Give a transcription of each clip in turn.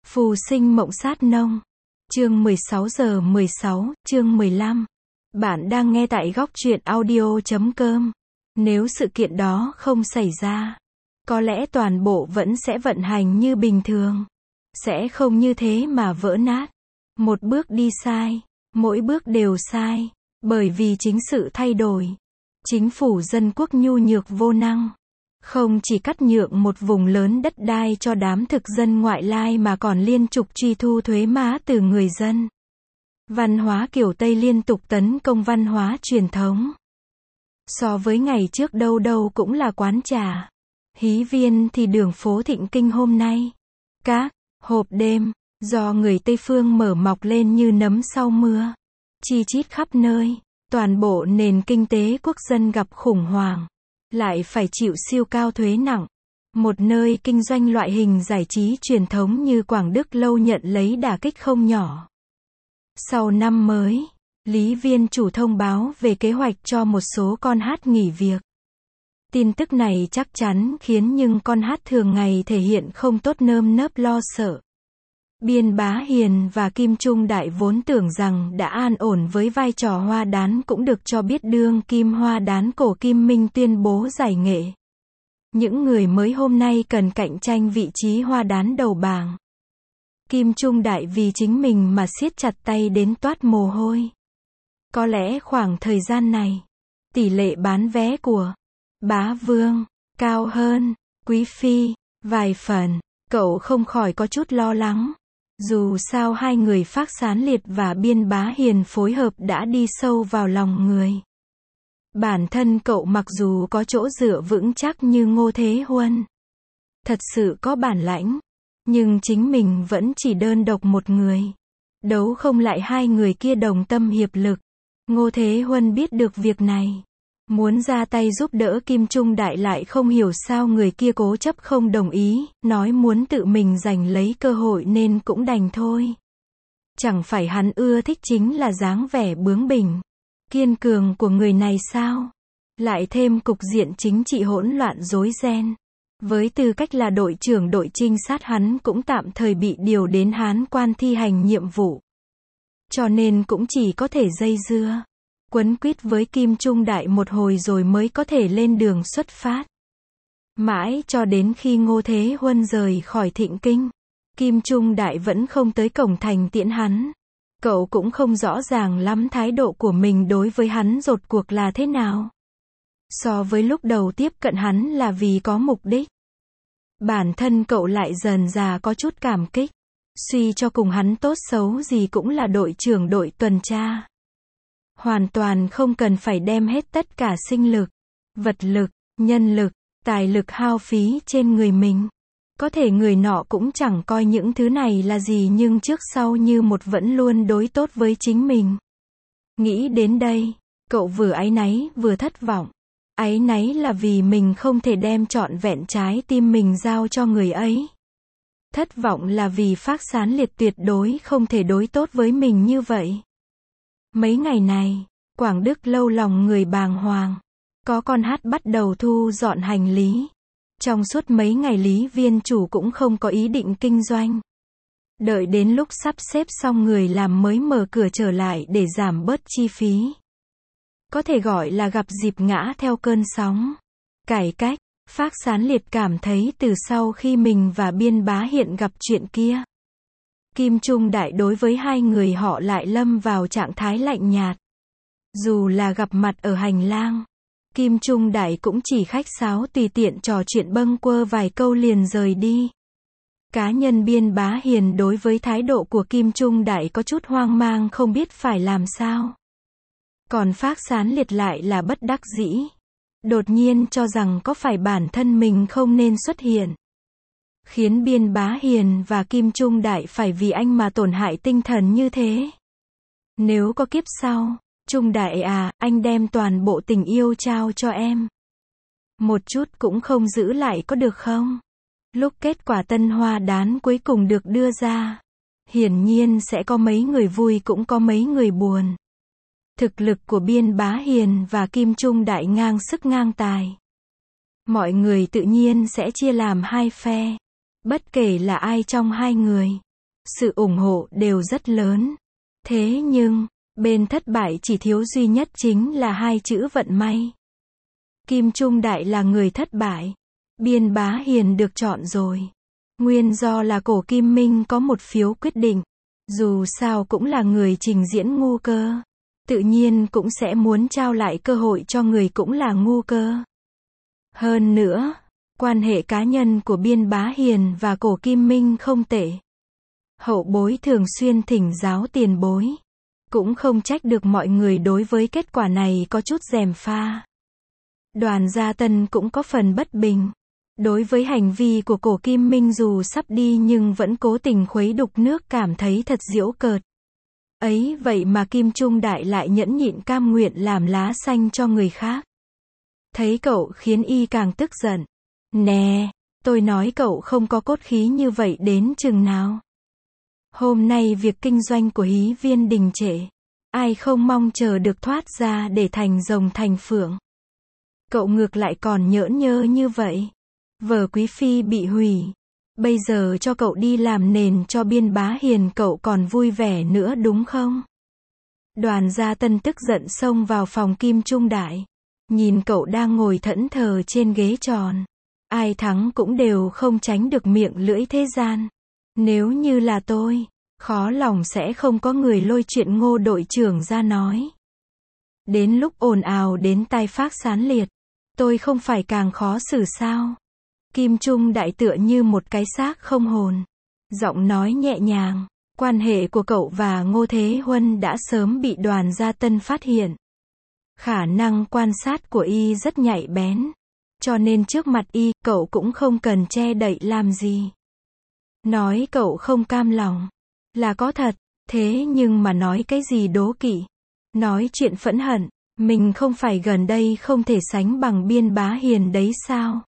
Phù sinh mộng sát nông. Chương 16 giờ 16, chương 15. Bạn đang nghe tại góc truyện audio.com. Nếu sự kiện đó không xảy ra, có lẽ toàn bộ vẫn sẽ vận hành như bình thường. Sẽ không như thế mà vỡ nát. Một bước đi sai, mỗi bước đều sai, bởi vì chính sự thay đổi. Chính phủ dân quốc nhu nhược vô năng. Không chỉ cắt nhượng một vùng lớn đất đai cho đám thực dân ngoại lai mà còn liên tục truy thu thuế má từ người dân. Văn hóa kiểu Tây liên tục tấn công văn hóa truyền thống. So với ngày trước đâu đâu cũng là quán trà, hí viên thì đường phố thịnh kinh hôm nay. Các hộp đêm, do người Tây phương mở mọc lên như nấm sau mưa. Chi chít khắp nơi, toàn bộ nền kinh tế quốc dân gặp khủng hoảng. Lại phải chịu siêu cao thuế nặng. Một nơi kinh doanh loại hình giải trí truyền thống như Quảng Đức lâu nhận lấy đả kích không nhỏ. Sau năm mới, Lý Viên chủ thông báo về kế hoạch cho một số con hát nghỉ việc. Tin tức này chắc chắn khiến những con hát thường ngày thể hiện không tốt nơm nớp lo sợ. Biên Bá Hiền và Kim Trung Đại vốn tưởng rằng đã an ổn với vai trò hoa đán cũng được cho biết đương kim hoa đán cổ Kim Minh tuyên bố giải nghệ. Những người mới hôm nay cần cạnh tranh vị trí hoa đán đầu bảng. Kim Trung Đại vì chính mình mà siết chặt tay đến toát mồ hôi. Có lẽ khoảng thời gian này, tỷ lệ bán vé của Bá Vương cao hơn Quý Phi vài phần, cậu không khỏi có chút lo lắng. Dù sao hai người Phác Sán Liệt và Biên Bá Hiền phối hợp đã đi sâu vào lòng người. Bản thân cậu mặc dù có chỗ dựa vững chắc như Ngô Thế Huân, thật sự có bản lãnh, nhưng chính mình vẫn chỉ đơn độc một người. Đấu không lại hai người kia đồng tâm hiệp lực. Ngô Thế Huân biết được việc này, muốn ra tay giúp đỡ Kim Trung Đại lại không hiểu sao người kia cố chấp không đồng ý, nói muốn tự mình giành lấy cơ hội nên cũng đành thôi. Chẳng phải hắn ưa thích chính là dáng vẻ bướng bỉnh, kiên cường của người này sao? Lại thêm cục diện chính trị hỗn loạn rối ren. Với tư cách là đội trưởng đội trinh sát hắn cũng tạm thời bị điều đến Hán Quan thi hành nhiệm vụ. Cho nên cũng chỉ có thể dây dưa, quấn quýt với Kim Trung Đại một hồi rồi mới có thể lên đường xuất phát. Mãi cho đến khi Ngô Thế Huân rời khỏi Thịnh Kinh, Kim Trung Đại vẫn không tới cổng thành tiễn hắn. Cậu cũng không rõ ràng lắm thái độ của mình đối với hắn rốt cuộc là thế nào. So với lúc đầu tiếp cận hắn là vì có mục đích. Bản thân cậu lại dần dà có chút cảm kích. Suy cho cùng hắn tốt xấu gì cũng là đội trưởng đội tuần tra. Hoàn toàn không cần phải đem hết tất cả sinh lực, vật lực, nhân lực, tài lực hao phí trên người mình. Có thể người nọ cũng chẳng coi những thứ này là gì nhưng trước sau như một vẫn luôn đối tốt với chính mình. Nghĩ đến đây, cậu vừa áy náy vừa thất vọng. Áy náy là vì mình không thể đem trọn vẹn trái tim mình giao cho người ấy. Thất vọng là vì Phác Sán Liệt tuyệt đối không thể đối tốt với mình như vậy. Mấy ngày này, Quảng Đức lâu lòng người bàng hoàng. Có con hát bắt đầu thu dọn hành lý. Trong suốt mấy ngày Lý Viên chủ cũng không có ý định kinh doanh. Đợi đến lúc sắp xếp xong người làm mới mở cửa trở lại để giảm bớt chi phí. Có thể gọi là gặp dịp ngã theo cơn sóng. Cải cách, Phác Sán Liệt cảm thấy từ sau khi mình và Biên Bá Hiện gặp chuyện kia, Kim Trung Đại đối với hai người họ lại lâm vào trạng thái lạnh nhạt. Dù là gặp mặt ở hành lang, Kim Trung Đại cũng chỉ khách sáo tùy tiện trò chuyện bâng quơ vài câu liền rời đi. Cá nhân Biên Bá Hiền đối với thái độ của Kim Trung Đại có chút hoang mang không biết phải làm sao. Còn Phác Sán Liệt lại là bất đắc dĩ. Đột nhiên cho rằng có phải bản thân mình không nên xuất hiện. Khiến Biên Bá Hiền và Kim Trung Đại phải vì anh mà tổn hại tinh thần như thế. Nếu có kiếp sau, Trung Đại à, anh đem toàn bộ tình yêu trao cho em. Một chút cũng không giữ lại có được không? Lúc kết quả tân hoa đán cuối cùng được đưa ra, hiển nhiên sẽ có mấy người vui cũng có mấy người buồn. Thực lực của Biên Bá Hiền và Kim Trung Đại ngang sức ngang tài. Mọi người tự nhiên sẽ chia làm hai phe. Bất kể là ai trong hai người, sự ủng hộ đều rất lớn. Thế nhưng, bên thất bại chỉ thiếu duy nhất chính là hai chữ vận may. Kim Trung Đại là người thất bại. Biên Bá Hiền được chọn rồi. Nguyên do là Cổ Kim Minh có một phiếu quyết định. Dù sao cũng là người trình diễn ngu cơ. Tự nhiên cũng sẽ muốn trao lại cơ hội cho người cũng là ngu cơ. Hơn nữa, quan hệ cá nhân của Biên Bá Hiền và Cổ Kim Minh không tệ. Hậu bối thường xuyên thỉnh giáo tiền bối. Cũng không trách được mọi người đối với kết quả này có chút gièm pha. Đoàn Gia Tân cũng có phần bất bình. Đối với hành vi của Cổ Kim Minh dù sắp đi nhưng vẫn cố tình khuấy đục nước cảm thấy thật giễu cợt. Ấy vậy mà Kim Trung Đại lại nhẫn nhịn cam nguyện làm lá xanh cho người khác. Thấy cậu khiến y càng tức giận. Nè, tôi nói cậu không có cốt khí như vậy đến chừng nào. Hôm nay việc kinh doanh của Hí Viên đình trệ. Ai không mong chờ được thoát ra để thành rồng thành phượng. Cậu ngược lại còn nhỡn nhơ như vậy. Vở Quý Phi bị hủy. Bây giờ cho cậu đi làm nền cho Biên Bá Hiền cậu còn vui vẻ nữa đúng không? Đoàn Gia Tân tức giận xông vào phòng Kim Trung Đại. Nhìn cậu đang ngồi thẫn thờ trên ghế tròn. Ai thắng cũng đều không tránh được miệng lưỡi thế gian. Nếu như là tôi, khó lòng sẽ không có người lôi chuyện Ngô đội trưởng ra nói. Đến lúc ồn ào đến tai Phác Sán Liệt, tôi không phải càng khó xử sao? Kim Trung Đại tựa như một cái xác không hồn. Giọng nói nhẹ nhàng, quan hệ của cậu và Ngô Thế Huân đã sớm bị Đoàn Gia Tân phát hiện. Khả năng quan sát của y rất nhạy bén. Cho nên trước mặt y, cậu cũng không cần che đậy làm gì. Nói cậu không cam lòng, là có thật, thế nhưng mà nói cái gì đố kỵ. Nói chuyện phẫn hận, mình không phải gần đây không thể sánh bằng Biên Bá Hiền đấy sao?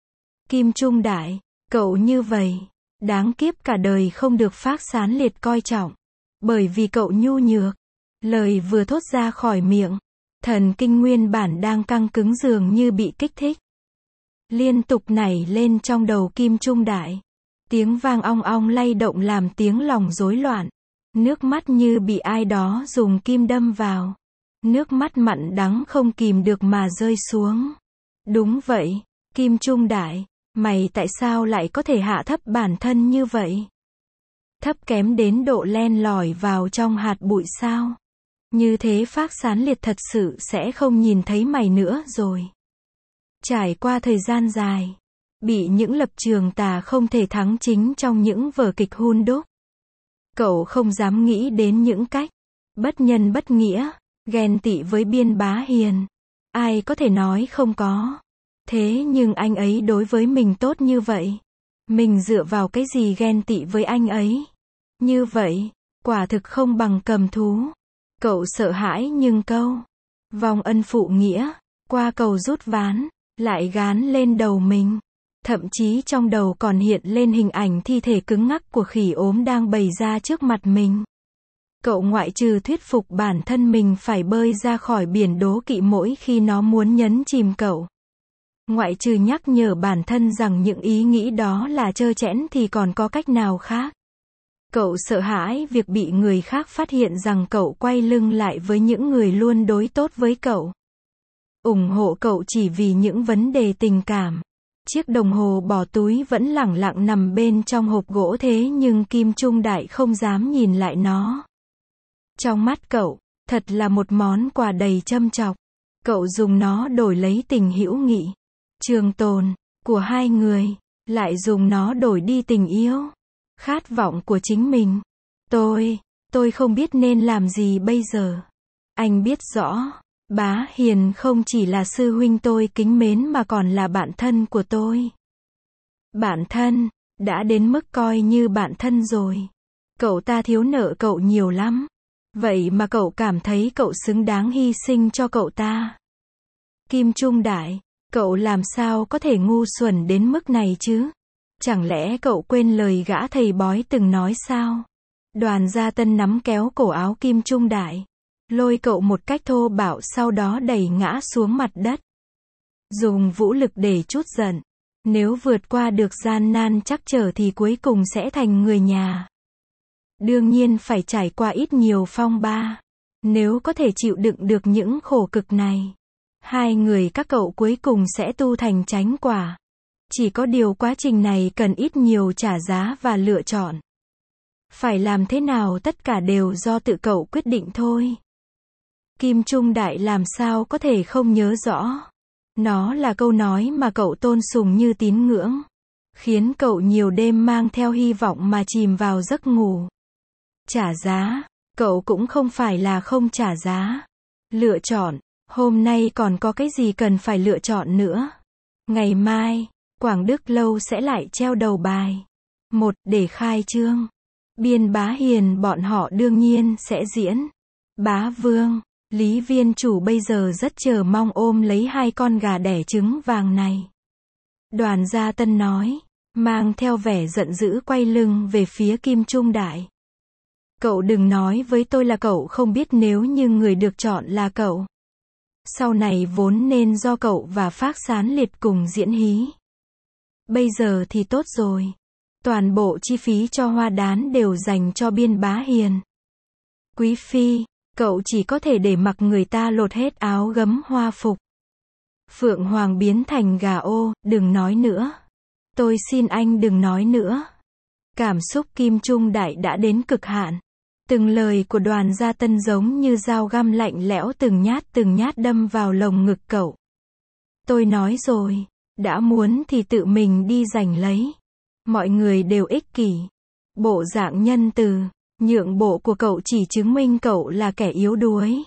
Kim Trung Đại, cậu như vậy, đáng kiếp cả đời không được Phác Sán Liệt coi trọng. Bởi vì cậu nhu nhược. Lời vừa thốt ra khỏi miệng, thần kinh nguyên bản đang căng cứng dường như bị kích thích. Liên tục nảy lên trong đầu Kim Trung Đại. Tiếng vang ong ong lay động làm tiếng lòng rối loạn. Nước mắt như bị ai đó dùng kim đâm vào. Nước mắt mặn đắng không kìm được mà rơi xuống. Đúng vậy, Kim Trung Đại, mày tại sao lại có thể hạ thấp bản thân như vậy? Thấp kém đến độ len lỏi vào trong hạt bụi sao? Như thế Phác Sán Liệt thật sự sẽ không nhìn thấy mày nữa rồi. Trải qua thời gian dài, bị những lập trường tà không thể thắng chính trong những vở kịch hun đúc. Cậu không dám nghĩ đến những cách bất nhân bất nghĩa, ghen tị với Biên Bá Hiền. Ai có thể nói không có. Thế nhưng anh ấy đối với mình tốt như vậy. Mình dựa vào cái gì ghen tị với anh ấy? Như vậy, quả thực không bằng cầm thú. Cậu sợ hãi nhưng câu vong ân phụ nghĩa, qua cầu rút ván, lại gán lên đầu mình. Thậm chí trong đầu còn hiện lên hình ảnh thi thể cứng ngắc của khỉ ốm đang bày ra trước mặt mình. Cậu ngoại trừ thuyết phục bản thân mình phải bơi ra khỏi biển đố kỵ mỗi khi nó muốn nhấn chìm cậu. Ngoại trừ nhắc nhở bản thân rằng những ý nghĩ đó là trơ trẽn thì còn có cách nào khác. Cậu sợ hãi việc bị người khác phát hiện rằng cậu quay lưng lại với những người luôn đối tốt với cậu. Ủng hộ cậu chỉ vì những vấn đề tình cảm. Chiếc đồng hồ bỏ túi vẫn lẳng lặng nằm bên trong hộp gỗ thế nhưng Kim Trung Đại không dám nhìn lại nó. Trong mắt cậu, thật là một món quà đầy châm chọc. Cậu dùng nó đổi lấy tình hữu nghị, trường tồn của hai người, lại dùng nó đổi đi tình yêu, khát vọng của chính mình. Tôi không biết nên làm gì bây giờ. Anh biết rõ, Bá Hiền không chỉ là sư huynh tôi kính mến mà còn là bạn thân của tôi. Bạn thân, đã đến mức coi như bạn thân rồi. Cậu ta thiếu nợ cậu nhiều lắm. Vậy mà cậu cảm thấy cậu xứng đáng hy sinh cho cậu ta. Kim Trung Đại, cậu làm sao có thể ngu xuẩn đến mức này chứ? Chẳng lẽ cậu quên lời gã thầy bói từng nói sao? Đoàn Gia Tân nắm kéo cổ áo Kim Trung Đại, lôi cậu một cách thô bạo sau đó đẩy ngã xuống mặt đất. Dùng vũ lực để trút giận. Nếu vượt qua được gian nan trắc trở thì cuối cùng sẽ thành người nhà. đương nhiên phải trải qua ít nhiều phong ba. Nếu có thể chịu đựng được những khổ cực này, hai người các cậu cuối cùng sẽ tu thành chánh quả. Chỉ có điều quá trình này cần ít nhiều trả giá và lựa chọn. Phải làm thế nào tất cả đều do tự cậu quyết định thôi. Kim Trung Đại làm sao có thể không nhớ rõ. Nó là câu nói mà cậu tôn sùng như tín ngưỡng, khiến cậu nhiều đêm mang theo hy vọng mà chìm vào giấc ngủ. Trả giá, cậu cũng không phải là không trả giá. Lựa chọn, hôm nay còn có cái gì cần phải lựa chọn nữa. Ngày mai, Quảng Đức Lâu sẽ lại treo đầu bài. Một, để khai trương. Biên Bá Hiền bọn họ đương nhiên sẽ diễn. Bá Vương, Lý Viên chủ bây giờ rất chờ mong ôm lấy hai con gà đẻ trứng vàng này. Đoàn Gia Tân nói, mang theo vẻ giận dữ quay lưng về phía Kim Trung Đại. Cậu đừng nói với tôi là cậu không biết nếu như người được chọn là cậu. Sau này vốn nên do cậu và Phác Sán Liệt cùng diễn hí. Bây giờ thì tốt rồi. Toàn bộ chi phí cho hoa đán đều dành cho Biên Bá Hiền. Quý phi, cậu chỉ có thể để mặc người ta lột hết áo gấm hoa phục. Phượng Hoàng biến thành gà ô, đừng nói nữa. Tôi xin anh đừng nói nữa. Cảm xúc Kim Trung Đại đã đến cực hạn. Từng lời của Đoàn Gia Tân giống như dao găm lạnh lẽo từng nhát đâm vào lồng ngực cậu. Tôi nói rồi, đã muốn thì tự mình đi giành lấy. Mọi người đều ích kỷ. Bộ dạng nhân từ, nhượng bộ của cậu chỉ chứng minh cậu là kẻ yếu đuối.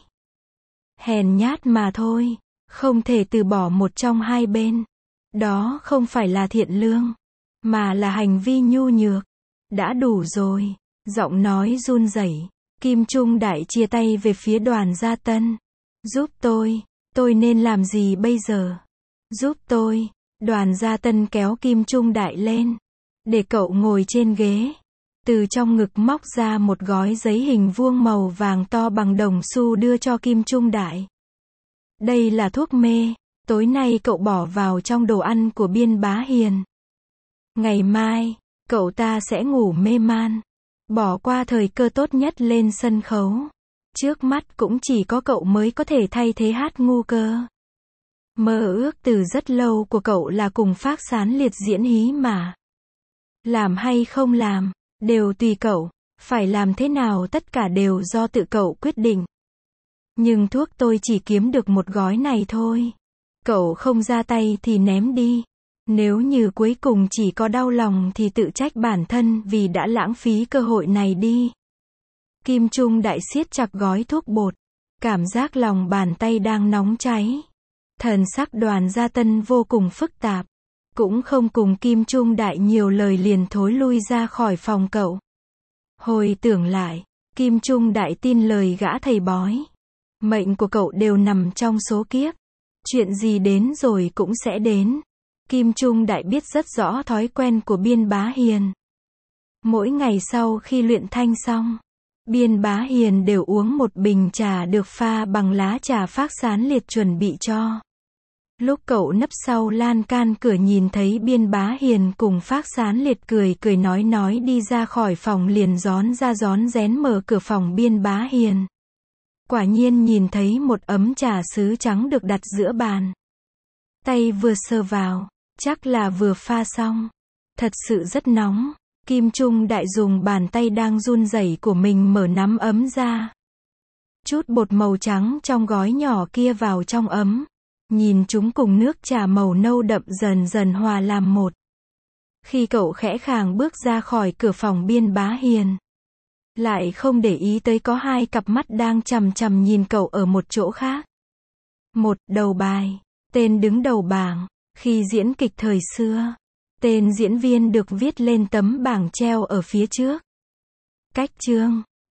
Hèn nhát mà thôi, không thể từ bỏ một trong hai bên. Đó không phải là thiện lương, mà là hành vi nhu nhược. Đã đủ rồi. Giọng nói run rẩy, Kim Trung Đại chia tay về phía Đoàn Gia Tân. Giúp tôi nên làm gì bây giờ? Giúp tôi. Đoàn Gia Tân kéo Kim Trung Đại lên, để cậu ngồi trên ghế. Từ trong ngực móc ra một gói giấy hình vuông màu vàng to bằng đồng xu đưa cho Kim Trung Đại. Đây là thuốc mê, tối nay cậu bỏ vào trong đồ ăn của Biên Bá Hiền. Ngày mai, cậu ta sẽ ngủ mê man. Bỏ qua thời cơ tốt nhất lên sân khấu. Trước mắt cũng chỉ có cậu mới có thể thay thế Hát Ngu Cơ. Mơ ước từ rất lâu của cậu là cùng Phác Sán Liệt diễn hí mà. Làm hay không làm, đều tùy cậu. Phải làm thế nào tất cả đều do tự cậu quyết định. Nhưng thuốc tôi chỉ kiếm được một gói này thôi. Cậu không ra tay thì ném đi. Nếu như cuối cùng chỉ có đau lòng thì tự trách bản thân vì đã lãng phí cơ hội này đi. Kim Trung Đại siết chặt gói thuốc bột. Cảm giác lòng bàn tay đang nóng cháy. Thần sắc Đoàn Gia Tân vô cùng phức tạp. Cũng không cùng Kim Trung Đại nhiều lời liền thối lui ra khỏi phòng cậu. Hồi tưởng lại, Kim Trung Đại tin lời gã thầy bói. Mệnh của cậu đều nằm trong số kiếp. Chuyện gì đến rồi cũng sẽ đến. Kim Trung Đại biết rất rõ thói quen của Biên Bá Hiền. Mỗi ngày sau khi luyện thanh xong, Biên Bá Hiền đều uống một bình trà được pha bằng lá trà Phác Sán Liệt chuẩn bị cho. Lúc cậu nấp sau lan can cửa nhìn thấy Biên Bá Hiền cùng Phác Sán Liệt cười nói đi ra khỏi phòng liền rón rén mở cửa phòng Biên Bá Hiền. Quả nhiên nhìn thấy một ấm trà sứ trắng được đặt giữa bàn. Tay vừa sờ vào, chắc là vừa pha xong. Thật sự rất nóng. Kim Trung Đại dùng bàn tay đang run rẩy của mình mở nắm ấm ra. Chút bột màu trắng trong gói nhỏ kia vào trong ấm. Nhìn chúng cùng nước trà màu nâu đậm dần dần hòa làm một. Khi cậu khẽ khàng bước ra khỏi cửa phòng Biên Bá Hiền, lại không để ý tới có hai cặp mắt đang chằm chằm nhìn cậu ở một chỗ khác. Một, đầu bài. Tên đứng đầu bảng. Khi diễn kịch thời xưa, tên diễn viên được viết lên tấm bảng treo ở phía trước. Cách chương.